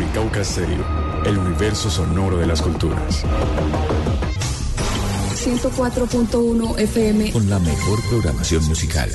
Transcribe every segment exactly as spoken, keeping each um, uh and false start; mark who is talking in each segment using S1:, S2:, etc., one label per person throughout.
S1: Unicauca Stereo, el universo sonoro de las culturas.
S2: ciento cuatro punto uno F M.
S3: Con la mejor programación musical.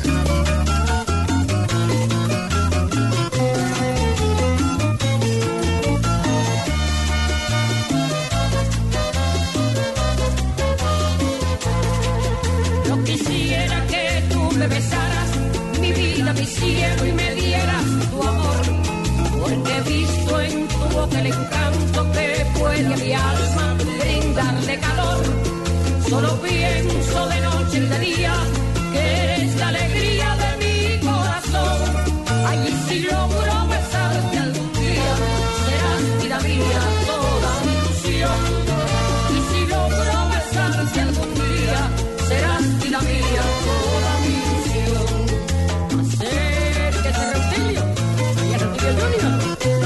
S4: Yo quisiera que tú me besaras, mi vida, mi cielo, y me dieras tu amor, porque he visto en tu boca el encanto que puede a mi alma brindarle calor. Solo pienso de noche y de día que eres la alegría de mi corazón. Ay, y si logro besarte algún día, serás vida mía, toda mi ilusión. Y si logro besarte algún día, serás vida mía, toda mi ilusión. Acérquese, Reutilio, ahí es Reutilio Junior.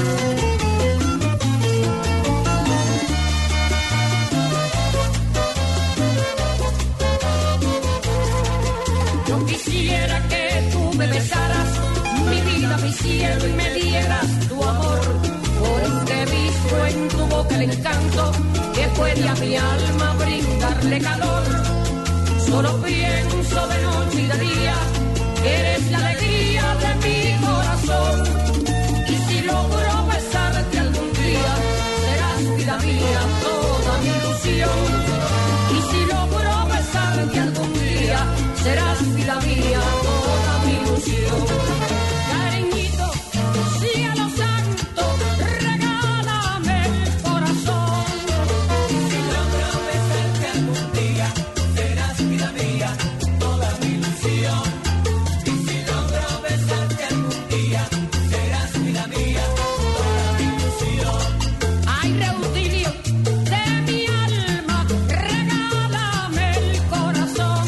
S4: Quisiera que tú me besaras, mi vida, mi cielo, y me dieras tu amor, porque he visto en tu boca el encanto que puede a mi alma brindarle calor. Solo pienso de noche y de día que eres la alegría de mi corazón. Y si logro besarte algún día, serás vida mía, toda mi ilusión. Y si logro besarte algún día, serás vida mía, toda mi ilusión. Cariñito, cielo santo, regálame el corazón. Y si logro besarte algún día, serás vida mía, toda mi ilusión. Y si logro besarte algún día, serás vida mía, toda mi ilusión. Ay, Reutilio, de mi alma, regálame el corazón.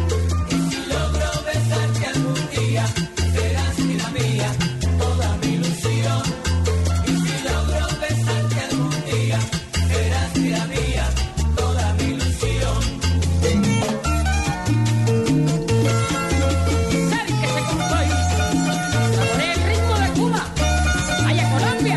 S4: Serás vida mía, toda mi ilusión. Y si logro besarte algún día, serás vida mía, toda mi ilusión. Acérquese como soy, saboree el ritmo de Cuba, allá Colombia.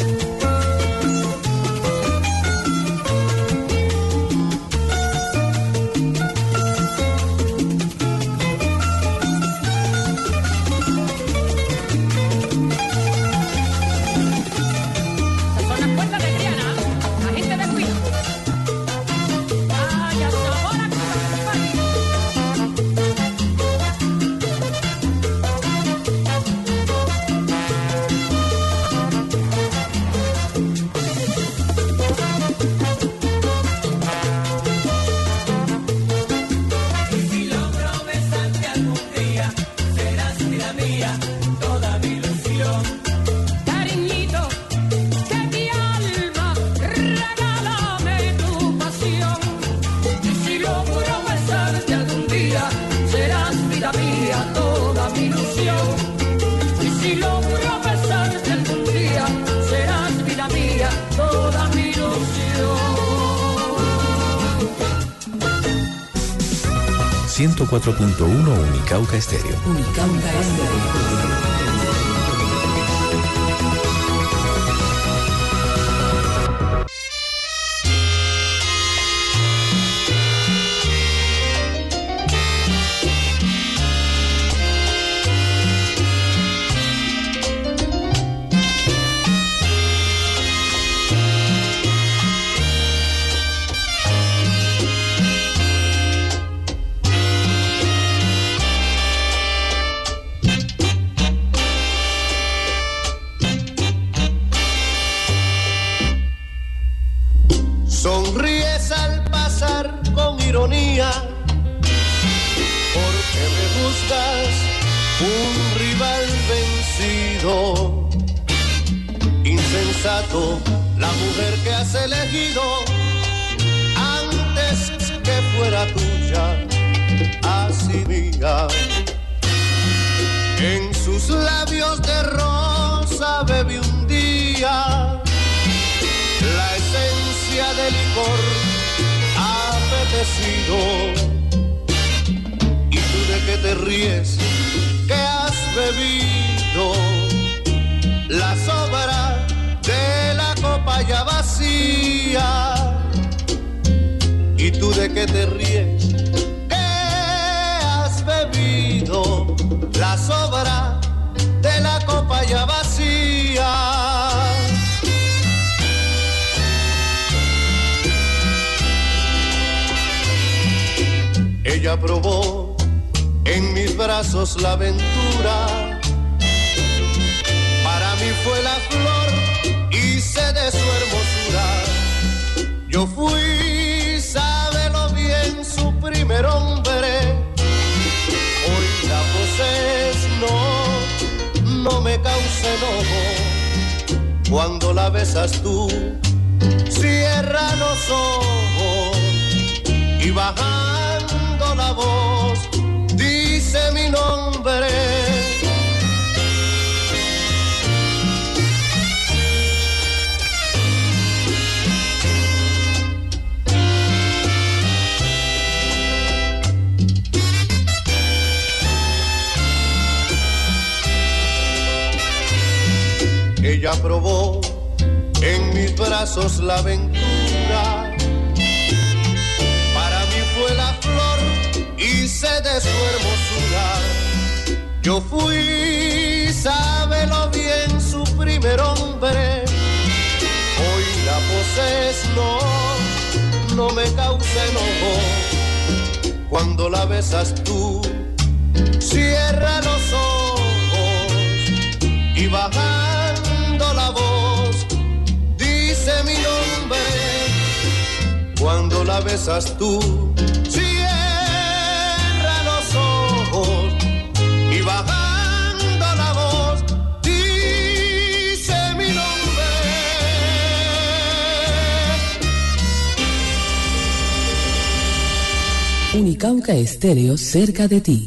S3: ciento cuatro punto uno Unicauca Stereo.
S2: Unicauca Stereo.
S5: Sonríes al pasar con ironía, porque me juzgas un rival vencido. Insensato, la mujer que has elegido, antes que fuera tuya, así mía. En sus labios de rosa bebí un día la esencia del licor apetecido. ¿Y tú de qué te ríes? ¿Qué has bebido? La sobra de la tú de qué te ríes, que has bebido la sobra de la copa ya vacía. Ella probó en mis brazos la aventura, para mí fue la flor y sé de su hermosura. Yo fui, sábelo bien, su primer hombre, hoy la poses, no, no me causa enojo. Cuando la besas tú, cierra los ojos y bajando la voz, dice mi nombre. Ella probó en mis brazos la aventura, para mí fue la flor y sé de su hermosura. Yo fui, sábelo bien, su primer hombre, hoy la poses, no, no me causa enojo. Cuando la besas tú, cierra los ojos y bajando la voz, dice mi nombre. Cuando la besas tú, cierra los ojos y bajando la voz, dice mi nombre.
S2: Unicauca Estéreo, cerca de ti.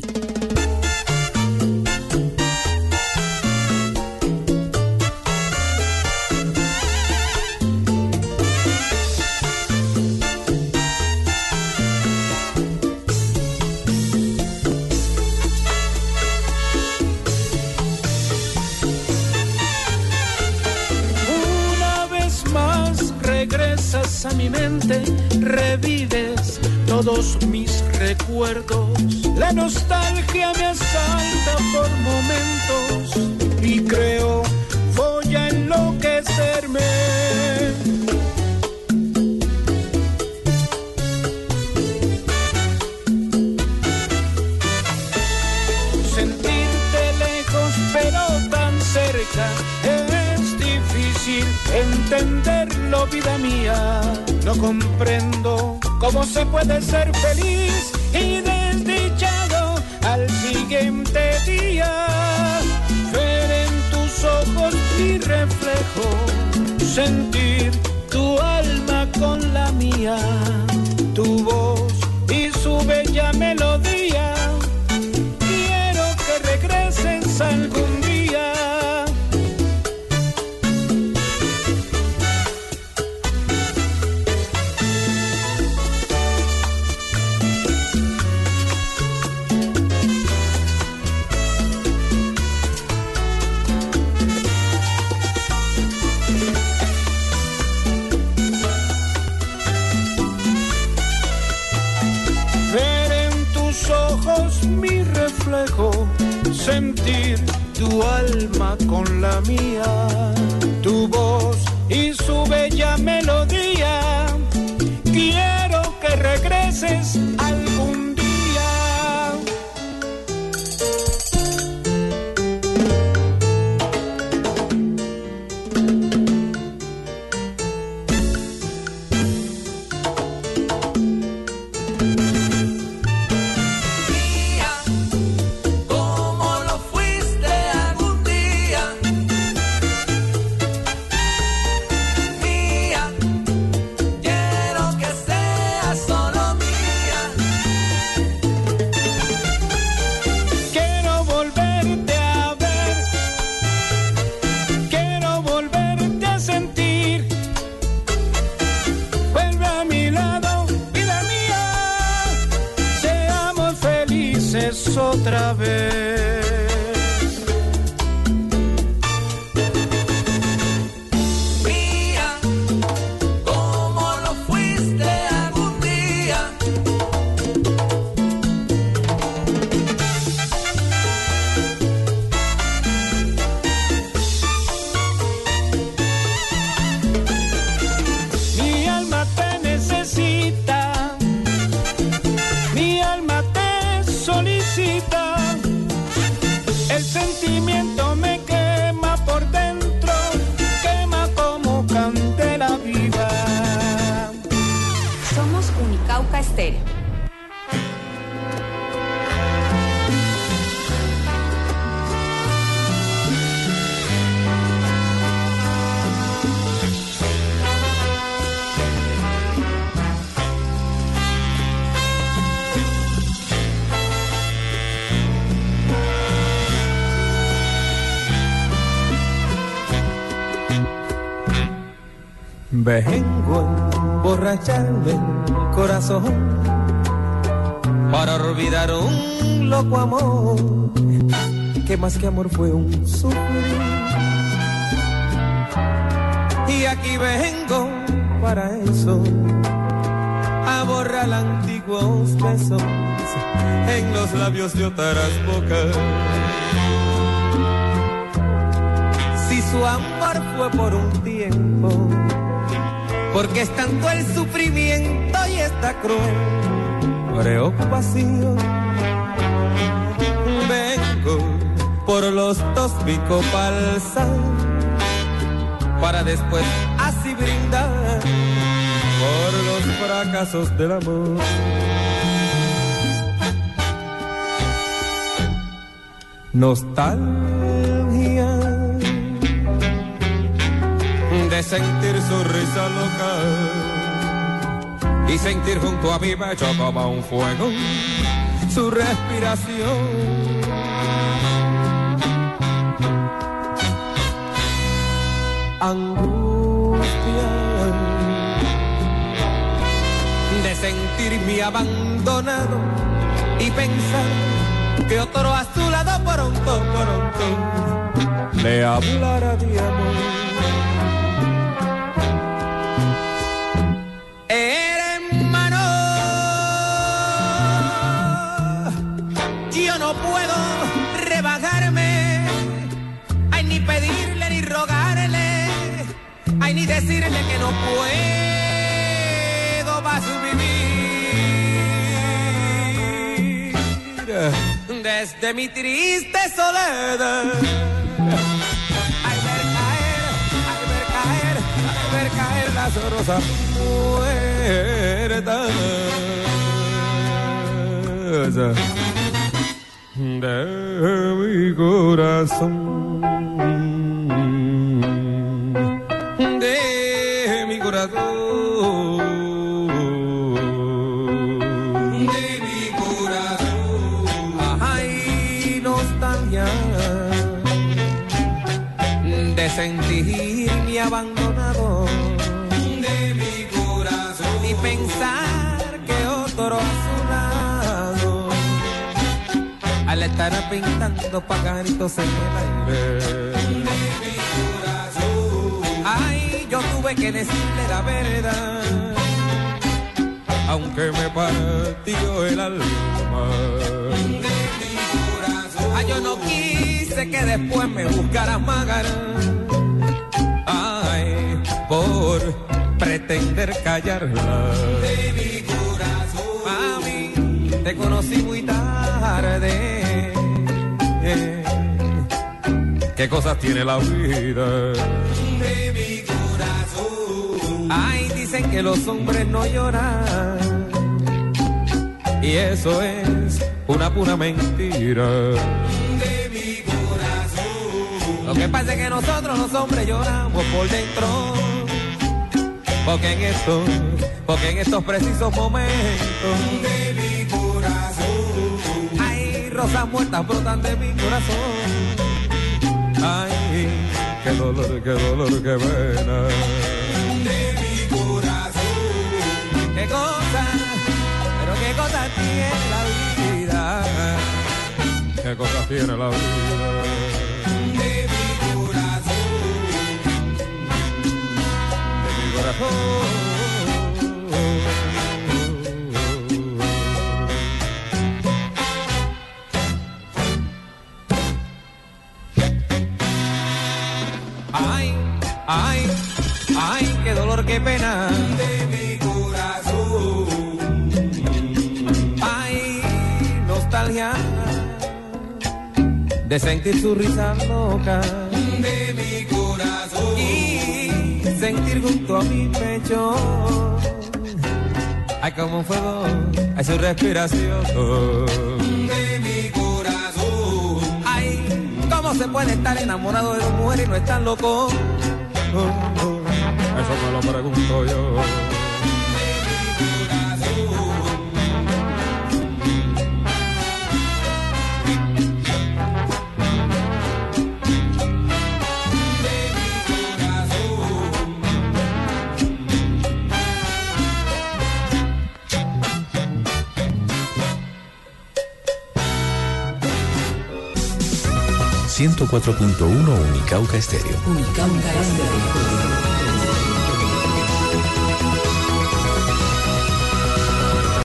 S6: A mi mente revives todos mis recuerdos, la nostalgia me asalta por momentos y creo voy a enloquecerme. Sentirte lejos pero tan cerca, es difícil entenderlo, vida mía. No comprendo cómo se puede ser feliz y desdichado al siguiente día. Ver en tus ojos mi reflejo, sentir tu alma con la mía, tu voz y su bella melodía. Quiero que regreses algún día. Sentir tu alma con la mía, tu voz y su bella melodía. Quiero que regreses algún día. Otra vez.
S7: Mía, como lo fuiste algún día.
S6: Vengo a emborracharme el corazón para olvidar un loco amor que más que amor fue un sufrir. Y aquí vengo para eso, a borrar antiguos besos en los labios de otras bocas. Si su amor fue por un tiempo, porque es tanto el sufrimiento y esta cruel preocupación. Vengo por los dos pico palsar, para después así brindar por los fracasos del amor. Nostalgia de sentir su risa loca y sentir junto a mi pecho como un fuego su respiración. Angustia de sentirme abandonado y pensar que otro a su lado pronto, pronto le hablará de amor. Hermano, yo no puedo rebajarme, ay, ni pedirle ni rogarle, ay, ni decirle que no puedo más vivir desde mi triste soledad. Ay, ver caer, ay, ver caer, ay, ver caer las rosas muertas de mi corazón, de mi corazón, de mi corazón. Ay, nostalgia de sentirme abandonado de mi corazón y pensar que otro a su lado al estar pintando pajaritos en el aire de mi corazón. Ay, yo tuve que decirle la verdad, aunque me partió el alma de mi corazón. Ay, yo no quise que después me buscara magar, ay, por pretender callarla de mi corazón. Mami, te conocí muy tarde, eh, qué cosas tiene la vida de mi corazón. Ay, dicen que los hombres no lloran y eso es una pura mentira de mi corazón. Lo que pasa es que nosotros los hombres lloramos por dentro, porque en estos, porque en estos precisos momentos de mi corazón hay rosas muertas brotan de mi corazón. Ay, qué dolor, qué dolor, qué pena de mi corazón. Qué cosa, pero qué cosa tiene la vida, qué cosa tiene la vida de mi corazón, de mi corazón. Ay, ay, ay, qué dolor, qué pena de mi corazón. Ay, nostalgia de sentir su risa loca de mi corazón y sentir junto a mi pecho, ay, como un fuego, ay, su respiración de mi corazón. Ay, ¿cómo se puede estar enamorado de una mujer y no estar loco? Oh, oh, eso me lo pregunto yo.
S3: ciento cuatro punto uno Unicauca Estéreo.
S2: Unicauca Estéreo.